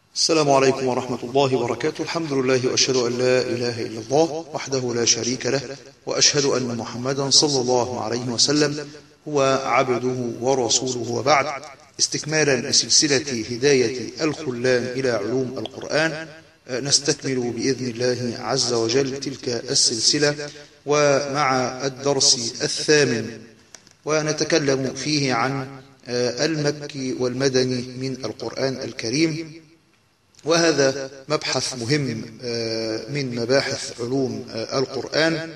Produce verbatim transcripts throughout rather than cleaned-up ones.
السلام عليكم ورحمة الله وبركاته. الحمد لله وأشهد أن لا إله إلا الله وحده لا شريك له، وأشهد أن محمدا صلى الله عليه وسلم هو عبده ورسوله، وبعد. استكمالا لسلسلة هداية الخلان إلى علوم القرآن، نستكمل بإذن الله عز وجل تلك السلسلة ومع الدرس الثامن، ونتكلم فيه عن المكي والمدني من القرآن الكريم، وهذا مبحث مهم من مباحث علوم القرآن.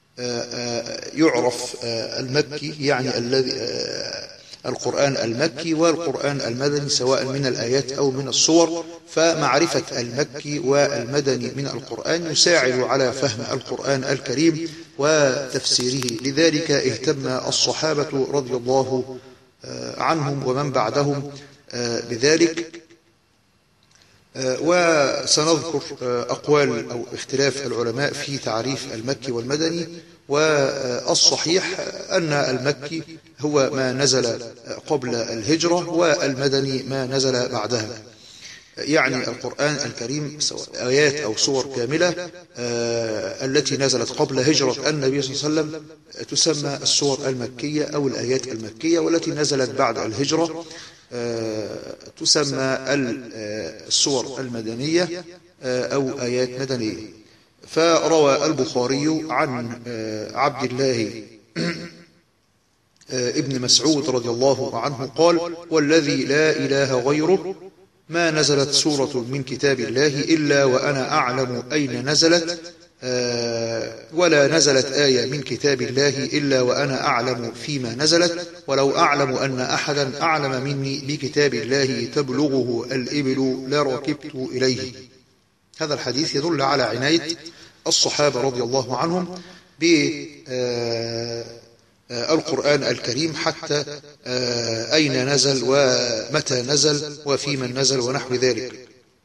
يعرف المكي يعني الذي القرآن المكي والقرآن المدني سواء من الآيات أو من الصور، فمعرفة المكي والمدني من القرآن يساعد على فهم القرآن الكريم وتفسيره. لذلك اهتم الصحابة رضي الله عنهم ومن بعدهم بذلك. وسنذكر أقوال أو اختلاف العلماء في تعريف المكي والمدني، والصحيح أن المكي هو ما نزل قبل الهجرة، والمدني ما نزل بعدها، يعني القرآن الكريم سواء آيات أو صور كاملة التي نزلت قبل هجرة النبي صلى الله عليه وسلم تسمى الصور المكية أو الآيات المكية، والتي نزلت بعد الهجرة تسمى الصور المدنية أو آيات مدنية. فروى البخاري عن عبد الله ابن مسعود رضي الله عنه قال: والذي لا إله غيره ما نزلت سورة من كتاب الله إلا وأنا أعلم أين نزلت، ولا نزلت آية من كتاب الله إلا وأنا أعلم فيما نزلت، ولو أعلم أن أحدا أعلم مني بكتاب الله تبلغه الإبل لركبت إليه. هذا الحديث يدل على عناية الصحابة رضي الله عنهم بالقرآن الكريم، حتى أين نزل ومتى نزل وفيما نزل ونحو ذلك.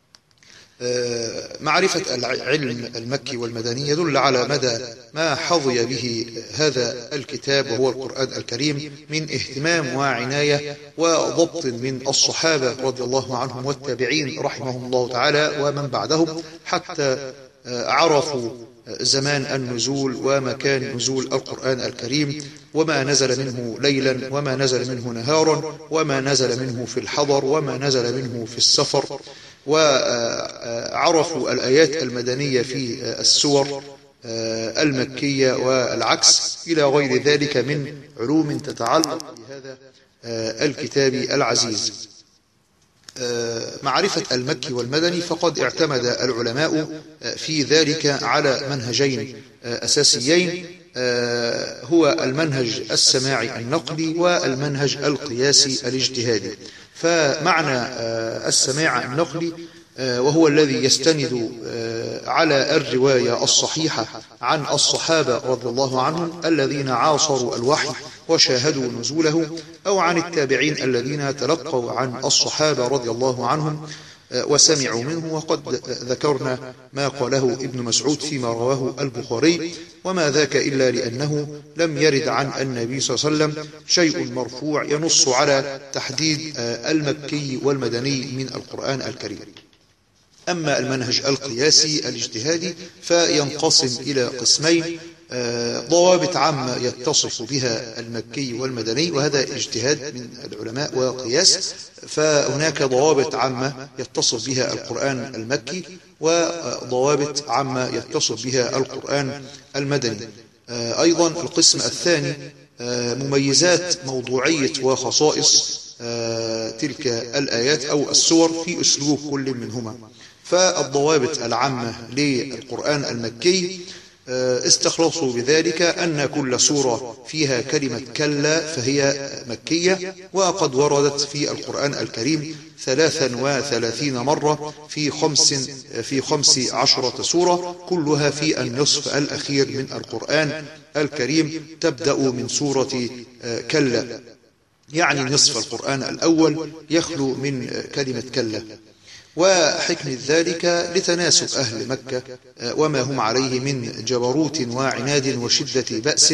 معرفة العلم المكي والمدني يدل على مدى ما حظي به هذا الكتاب وهو القرآن الكريم من اهتمام وعناية وضبط من الصحابة رضي الله عنهم والتابعين رحمهم الله تعالى ومن بعدهم، حتى عرفوا زمان النزول ومكان نزول القرآن الكريم، وما نزل منه ليلا وما نزل منه نهارا، وما نزل منه في الحضر وما نزل منه في السفر، وعرفوا الآيات المدنية في السور المكية والعكس إلى غير ذلك من علوم تتعلق بهذا الكتاب العزيز. معرفة المكي والمدني فقد اعتمد العلماء في ذلك على منهجين أساسيين، هو المنهج السماعي النقلي والمنهج القياسي الاجتهادي. فمعنى السماع النقلي وهو الذي يستند على الرواية الصحيحة عن الصحابة رضي الله عنهم الذين عاصروا الوحي وشاهدوا نزوله، أو عن التابعين الذين تلقوا عن الصحابة رضي الله عنهم وسمعوا منه. وقد ذكرنا ما قاله ابن مسعود فيما رواه البخاري، وما ذاك إلا لأنه لم يرد عن النبي صلى الله عليه وسلم شيء مرفوع ينص على تحديد المكي والمدني من القرآن الكريم. أما المنهج القياسي الاجتهادي فينقسم إلى قسمين: ضوابط عامة يتصف بها المكي والمدني، وهذا اجتهاد من العلماء وقياس، فهناك ضوابط عامة يتصف بها القرآن المكي وضوابط عامة يتصف بها القرآن المدني. أيضا القسم الثاني مميزات موضوعية وخصائص تلك الآيات أو السور في أسلوب كل منهما. فالضوابط العامة للقرآن المكي استخلصوا بذلك أن كل سورة فيها كلمة كلا فهي مكية، وقد وردت في القرآن الكريم ثلاثا وثلاثين مرة في خمس في خمس عشرة سورة، كلها في النصف الأخير من القرآن الكريم، تبدأ من سورة كلا، يعني نصف القرآن الأول يخلو من كلمة كلا. وحكمة ذلك لتناسب أهل مكة وما هم عليه من جبروت وعناد وشدة بأس،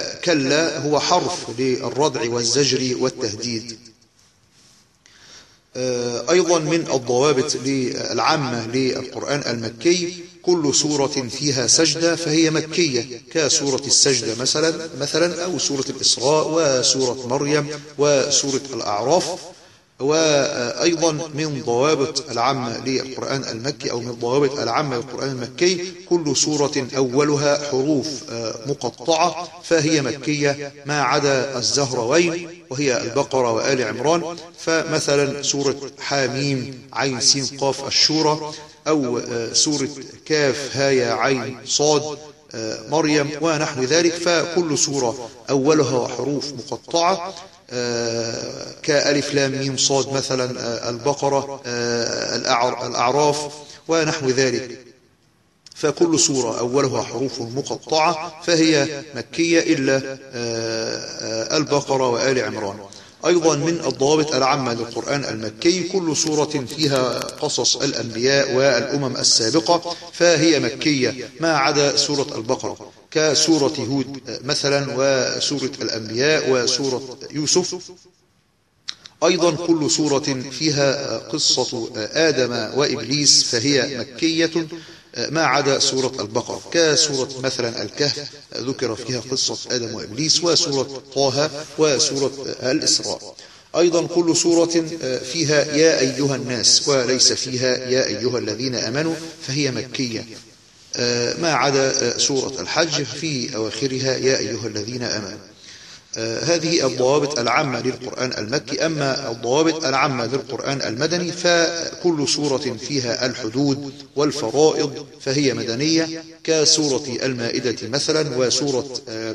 فكلا هو حرف للردع والزجر والتهديد. أيضا من الضوابط العامة للقرآن المكي كل سورة فيها سجدة فهي مكية، كسورة السجدة مثلا مثلا أو سورة الإسراء وسورة مريم وسورة الأعراف. وأيضا من ضوابط العامة للقرآن المكي أو من الضوابط العامة للقرآن المكي كل سورة أولها حروف مقطعة فهي مكية ما عدا الزهروين وهي البقرة وآل عمران. فمثلا سورة حاميم عين سين قاف الشورى، أو سورة كاف هايا عين صاد مريم ونحو ذلك، فكل سورة أولها حروف مقطعة كألف لام ميم صاد مثلا البقرة الأعراف ونحو ذلك، فكل سورة أولها حروف مقطعة فهي مكية إلا البقرة وآل عمران. أيضا من الضوابط العامة للقرآن المكي كل سورة فيها قصص الأنبياء والأمم السابقة فهي مكية ما عدا سورة البقرة، كسورة هود مثلا وسورة الأنبياء وسورة يوسف. أيضا كل سورة فيها قصة آدم وإبليس فهي مكية ما عدا سورة البقرة، كسورة مثلا الكهف ذكر فيها قصة آدم وإبليس، وسورة طه وسورة الإسراء. أيضا كل سورة فيها يا أيها الناس وليس فيها يا أيها الذين آمنوا فهي مكية ما عدا سورة الحج في أواخرها يا أيها الذين آمنوا. هذه الضوابط العامة للقرآن المكي. أما الضوابط العامة للقرآن المدني فكل سورة فيها الحدود والفرائض فهي مدنية، كسورة المائدة مثلا وسورة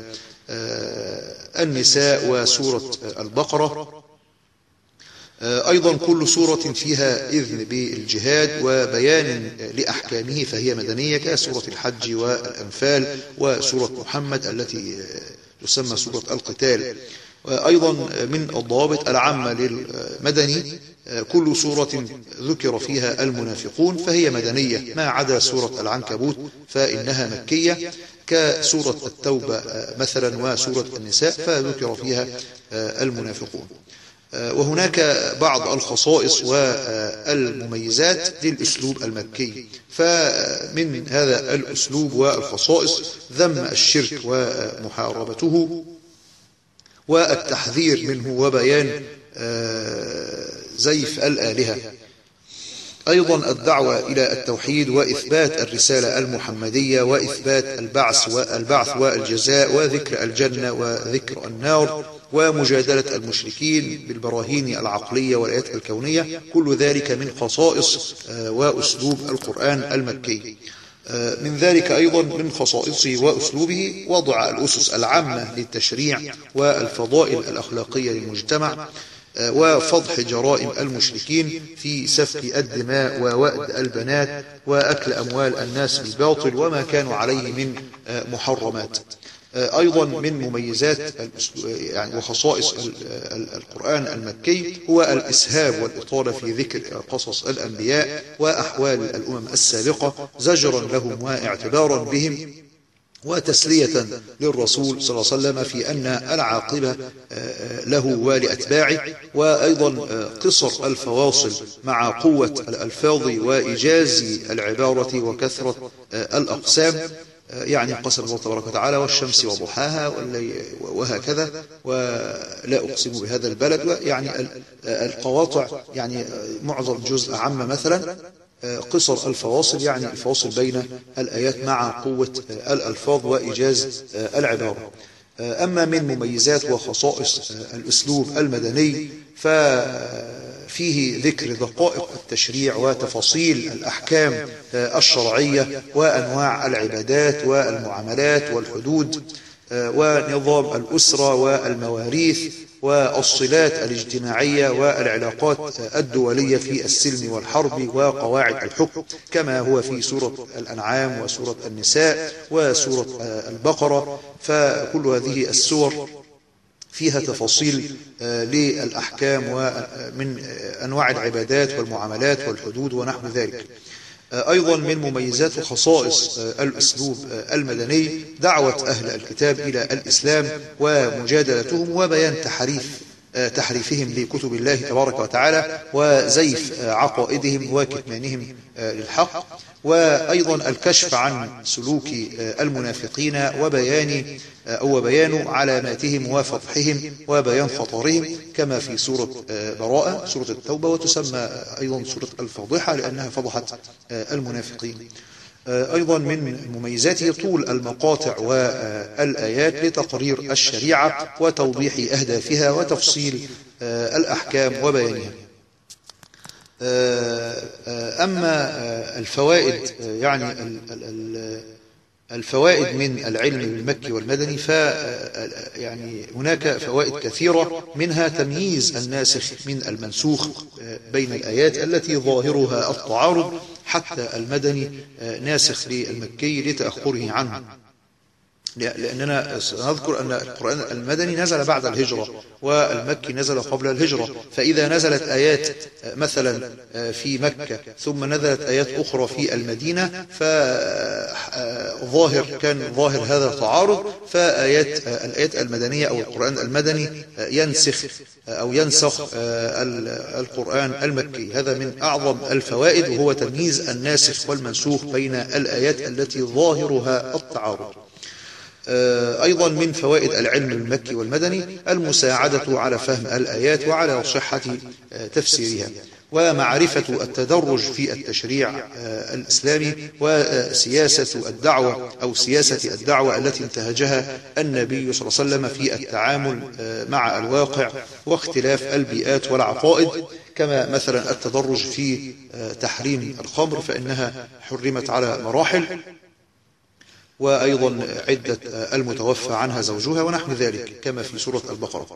النساء وسورة البقرة. أيضا كل سورة فيها إذن بالجهاد وبيان لأحكامه فهي مدنية، كسورة الحج والأنفال وسورة محمد التي تسمى سورة القتال. أيضا من الضوابط العامة للمدني كل سورة ذكر فيها المنافقون فهي مدنية ما عدا سورة العنكبوت فإنها مكية، كسورة التوبة مثلا وسورة النساء فذكر فيها المنافقون. وهناك بعض الخصائص والمميزات للأسلوب المكي، فمن هذا الأسلوب والخصائص ذم الشرك ومحاربته والتحذير منه وبيان زيف الآلهة. أيضا الدعوة إلى التوحيد وإثبات الرسالة المحمدية وإثبات البعث والبعث والجزاء وذكر الجنة وذكر النار ومجادلة المشركين بالبراهين العقلية والآيات الكونية، كل ذلك من خصائص وأسلوب القرآن المكي. من ذلك أيضا من خصائصه وأسلوبه وضع الأسس العامة للتشريع والفضائل الأخلاقية للمجتمع وفضح جرائم المشركين في سفك الدماء ووأد البنات وأكل أموال الناس بالباطل وما كانوا عليه من محرمات. أيضا من مميزات يعني وخصائص القرآن المكي هو الإسهاب والإطالة في ذكر قصص الأنبياء وأحوال الأمم السابقة زجرا لهم واعتبارا بهم وتسلية للرسول صلى الله عليه وسلم في أن العاقبة له ولأتباعه. وأيضا قصر الفواصل مع قوة الألفاظ وإيجاز العبارة وكثرة الأقسام، يعني قسم الله تبارك وتعالى والشمس وضحاها وهكذا ولا أقسم بهذا البلد، يعني القواطع يعني معظم جزء عام مثلا قصر الفواصل يعني الفواصل بين الآيات مع قوة الألفاظ وإيجاز العبارة. أما من مميزات وخصائص الأسلوب المدني ففيه ذكر دقائق التشريع وتفاصيل الأحكام الشرعية وأنواع العبادات والمعاملات والحدود ونظام الأسرة والمواريث والصلات الاجتماعية والعلاقات الدولية في السلم والحرب وقواعد الحكم كما هو في سورة الأنعام وسورة النساء وسورة البقرة. فكل هذه السور فيها تفاصيل للأحكام ومن أنواع العبادات والمعاملات والحدود ونحو ذلك. أيضا من مميزات وخصائص الأسلوب المدني دعوة أهل الكتاب إلى الإسلام ومجادلتهم وبيان تحريف تحريفهم لكتب الله تبارك وتعالى وزيف عقائدهم وكتمانهم للحق، وأيضا الكشف عن سلوك المنافقين وبيان أو بيان علاماتهم وفضحهم وبيان خطرهم كما في سورة براءة سورة التوبة، وتسمى أيضا سورة الفاضحة لأنها فضحت المنافقين. أيضا من مميزاته طول المقاطع والآيات لتقرير الشريعة وتوضيح أهدافها وتفصيل الأحكام وبيانها. أما الفوائد، يعني الفوائد من العلم المكي والمدني، ف يعني هناك فوائد كثيرة، منها تمييز الناسخ من المنسوخ بين الآيات التي ظاهرها التعارض، حتى المدني ناسخ للمكي لتأخره عنه، لأننا نذكر أن القرآن المدني نزل بعد الهجرة والمكي نزل قبل الهجرة، فإذا نزلت آيات مثلا في مكة ثم نزلت آيات أخرى في المدينة فظاهر كان ظاهر هذا التعارض، فآيات الآيات المدنية أو القرآن المدني ينسخ أو ينسخ القرآن المكي. هذا من أعظم الفوائد، وهو تمييز الناسخ والمنسوخ بين الآيات التي ظاهرها التعارض. أيضا من فوائد العلم المكي والمدني المساعدة على فهم الآيات وعلى صحة تفسيرها، ومعرفة التدرج في التشريع الإسلامي وسياسة الدعوة أو سياسة الدعوة التي انتهجها النبي صلى الله عليه وسلم في التعامل مع الواقع واختلاف البيئات والعقائد، كما مثلا التدرج في تحريم الخمر فإنها حرمت على مراحل، وأيضا عدة المتوفى عنها زوجها ونحو ذلك كما في سورة البقرة.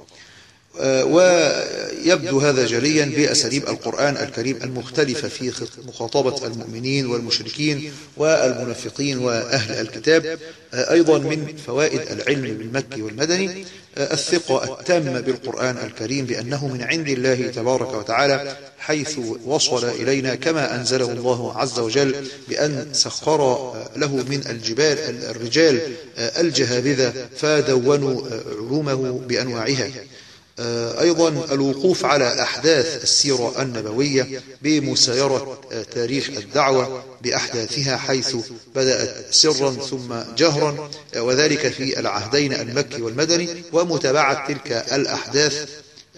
ويبدو هذا جليا بأساليب القرآن الكريم المختلفة في مخاطبة المؤمنين والمشركين والمنافقين وأهل الكتاب. أيضا من فوائد العلم بالمكي والمدني الثقة التامة بالقرآن الكريم بأنه من عند الله تبارك وتعالى، حيث وصل إلينا كما أنزله الله عز وجل بأن سخر له من الجبال الرجال الجهابذة فدونوا علومه بأنواعها. أيضا الوقوف على أحداث السيرة النبوية بمسايرة تاريخ الدعوة بأحداثها، حيث بدأت سرا ثم جهرا، وذلك في العهدين المكي والمدني، ومتابعة تلك الأحداث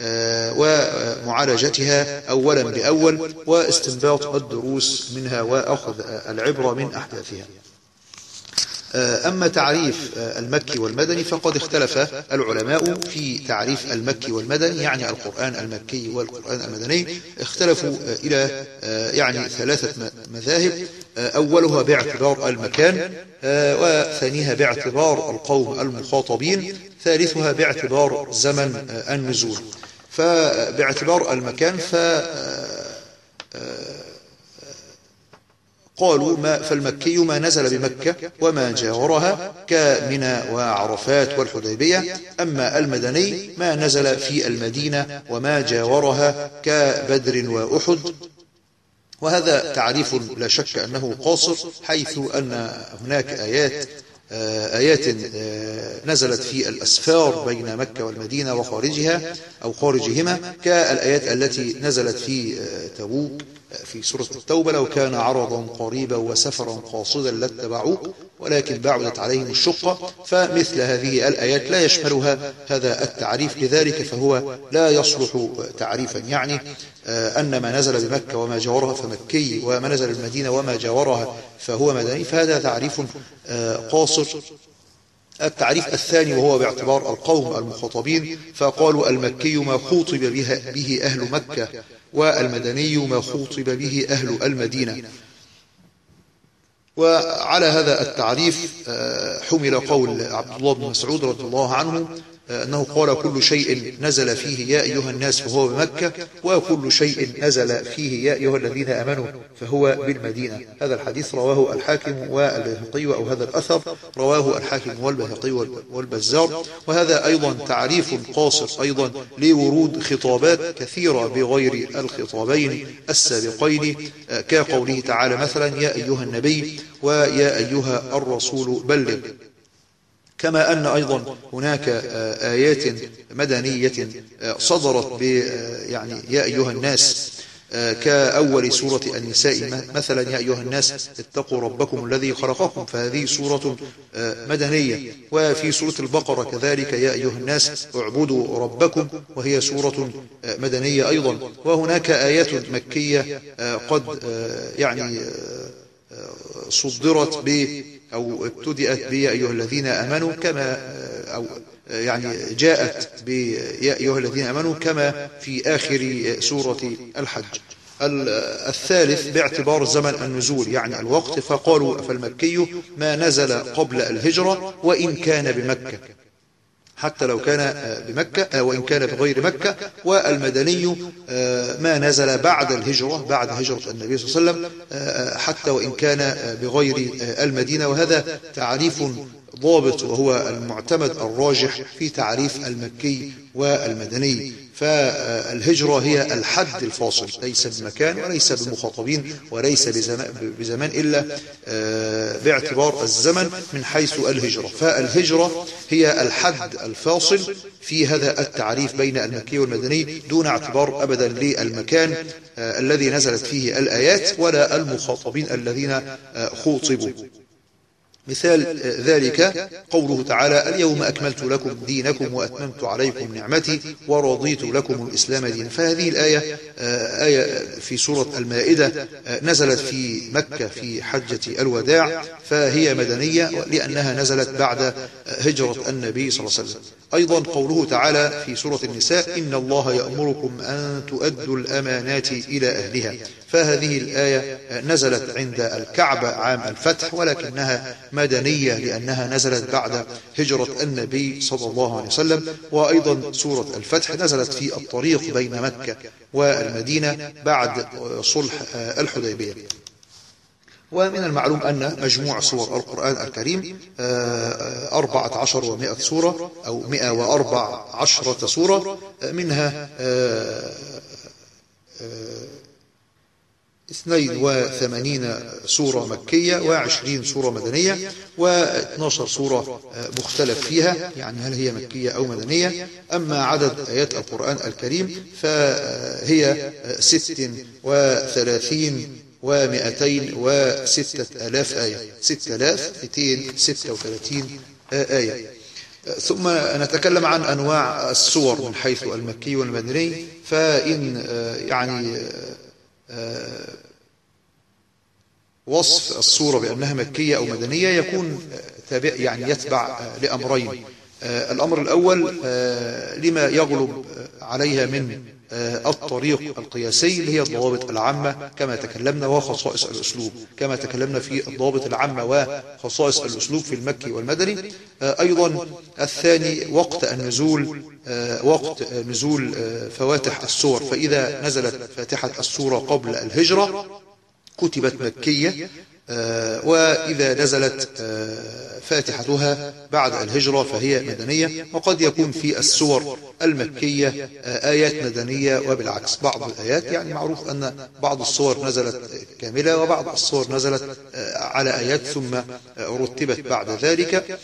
ومعالجتها أولا بأول، واستنباط الدروس منها وأخذ العبرة من أحداثها. أما تعريف المكي والمدني فقد اختلف العلماء في تعريف المكي والمدني، يعني القرآن المكي والقرآن المدني اختلفوا إلى يعني ثلاثة مذاهب، أولها باعتبار المكان، وثانيها باعتبار القوم المخاطبين، ثالثها باعتبار زمن النزول. فباعتبار المكان ف قالوا ما فالمكي ما نزل بمكة وما جاورها كمنى وعرفات والحديبية، أما المدني ما نزل في المدينة وما جاورها كبدر وأحد. وهذا تعريف لا شك أنه قاصر، حيث أن هناك آيات آيات نزلت في الأسفار بين مكة والمدينة وخارجها أو خارجهما، كالآيات التي نزلت في تبوك في سورة التوبة: لو كان عرضا قريبا وسفرا قاصدا لاتبعوك ولكن بعدت عليهم الشقة. فمثل هذه الآيات لا يشملها هذا التعريف، لذلك فهو لا يصلح تعريفا، يعني أن ما نزل بمكة وما جاورها فمكي، وما نزل بالمدينة وما جاورها فهو مدني، فهذا تعريف قاصر. التعريف الثاني وهو باعتبار القوم المخاطبين، فقالوا المكي ما خوطب به أهل مكة، والمدني ما خوطب به أهل المدينة. وعلى هذا التعريف حمل قول عبد الله بن مسعود رضي الله عنه أنه قال: كل شيء نزل فيه يا أيها الناس فهو بمكة، وكل شيء نزل فيه يا أيها الذين آمنوا فهو بالمدينة. هذا الحديث رواه الحاكم والبيهقي، أو هذا الأثر رواه الحاكم والبيهقي والبزار. وهذا أيضا تعريف قاصر أيضا لورود خطابات كثيرة بغير الخطابين السابقين، كقوله تعالى مثلا: يا أيها النبي ويا أيها الرسول بلغ. كما أن أيضا هناك آيات مدنية صدرت ب يعني يا أيها الناس كأول سورة النساء مثلا، يا أيها الناس اتقوا ربكم الذي خلقكم، فهذه سورة مدنية. وفي سورة البقرة كذلك يا أيها الناس اعبدوا ربكم، وهي سورة مدنية أيضا. وهناك آيات مكية قد يعني صدرت ب أو ابتدأت بيا أيها الذين آمنوا، كما أو يعني جاءت بيا أيها الذين آمنوا كما في آخر سورة الحج. الثالث باعتبار زمن النزول يعني الوقت، فقالوا فالمكي ما نزل قبل الهجرة وإن كان بمكة، حتى لو كان بمكة وإن كان بغير مكة. والمدني ما نزل بعد الهجرة، بعد هجرة النبي صلى الله عليه وسلم، حتى وإن كان بغير المدينة. وهذا تعريف ضابط وهو المعتمد الراجح في تعريف المكي والمدني. فالهجرة هي الحد الفاصل، ليس بمكان وليس بمخاطبين وليس بزمان، إلا باعتبار الزمن من حيث الهجرة. فالهجرة هي الحد الفاصل في هذا التعريف بين المكي والمدني، دون اعتبار أبدا للمكان الذي نزلت فيه الآيات ولا المخاطبين الذين خوطبوا. مثال ذلك قوله تعالى اليوم أكملت لكم دينكم وأتممت عليكم نعمتي ورضيت لكم الإسلام دينا. فهذه الآية آية في سورة المائدة نزلت في مكة في حجة الوداع، فهي مدنية لأنها نزلت بعد هجرة النبي صلى الله عليه وسلم. أيضا قوله تعالى في سورة النساء إن الله يأمركم أن تؤدوا الأمانات إلى أهلها، فهذه الآية نزلت عند الكعبة عام الفتح، ولكنها مدنية لأنها نزلت بعد هجرة النبي صلى الله عليه وسلم. وأيضا سورة الفتح نزلت في الطريق بين مكة والمدينة بعد صلح الحديبية. ومن المعلوم أن مجموع سور القرآن الكريم أربعة عشر ومائة سورة أو مائة وأربع عشرة سورة، منها اثنين وثمانين سورة مكية وعشرين سورة مدنية واثنتا عشرة سورة مختلف فيها، يعني هل هي مكية أو مدنية. أما عدد آيات القرآن الكريم فهي ست وثلاثين ومئتين وستة آلاف آية، ستة آلاف مئتين وستة وثلاثين آية. ثم نتكلم عن أنواع السور من حيث المكي والمدني. فإن يعني وصف السورة بأنها مكية أو مدنية يكون تابع يعني يتبع لأمرين. الأمر الأول لما يغلب عليها من الطريق القياسي اللي هي الضوابط العامة كما تكلمنا، وخصائص الأسلوب كما تكلمنا في الضوابط العامة وخصائص الأسلوب في المكي والمدني. أيضا الثاني وقت النزول، وقت نزول فواتح السور، فإذا نزلت فاتحة السورة قبل الهجرة كتبت مكية، وإذا نزلت فاتحتها بعد الهجرة فهي مدنية. وقد يكون في السور المكية آيات مدنية وبالعكس، بعض الآيات يعني معروف أن بعض السور نزلت كاملة وبعض السور نزلت على آيات ثم رتبت بعد ذلك.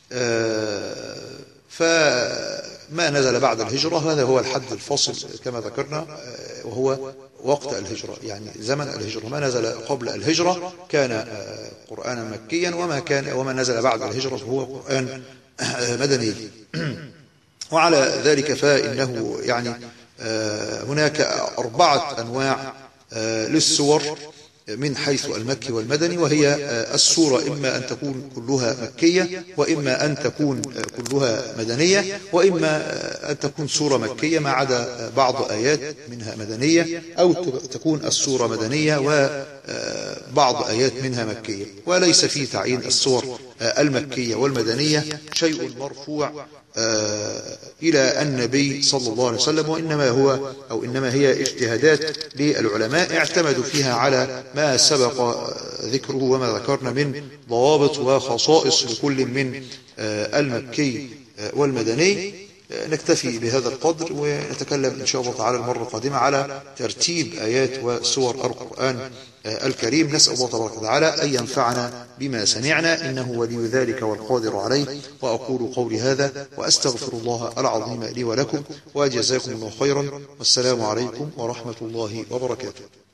فما نزل بعد الهجرة هذا هو الحد الفاصل كما ذكرنا، وهو وقت الهجرة يعني زمن الهجرة. ما نزل قبل الهجرة كان قرآنا مكيا، وما كان وما نزل بعد الهجرة هو قرآن مدني. وعلى ذلك فإنه يعني هناك أربعة أنواع للسور من حيث المكي والمدني، وهي السورة إما أن تكون كلها مكية، وإما أن تكون كلها مدنية، وإما أن تكون سورة مكية ما عدا بعض آيات منها مدنية، أو تكون السورة مدنية وبعض آيات منها مكية. وليس في تعيين السور المكية والمدنية شيء مرفوع إلى النبي صلى الله عليه وسلم، وإنما هو أو إنما هي اجتهادات للعلماء اعتمدوا فيها على ما سبق ذكره وما ذكرنا من ضوابط وخصائص لكل من المكي والمدني. نكتفي بهذا القدر، ونتكلم إن شاء الله تعالى المرة القادمة على ترتيب آيات وسور القرآن الكريم. نسأل الله تبارك وتعالى أن ينفعنا بما سمعنا، إنه ولي ذلك والقادر عليه. وأقول قولي هذا وأستغفر الله العظيم لي ولكم، وجزاكم الله خيرا، والسلام عليكم ورحمة الله وبركاته.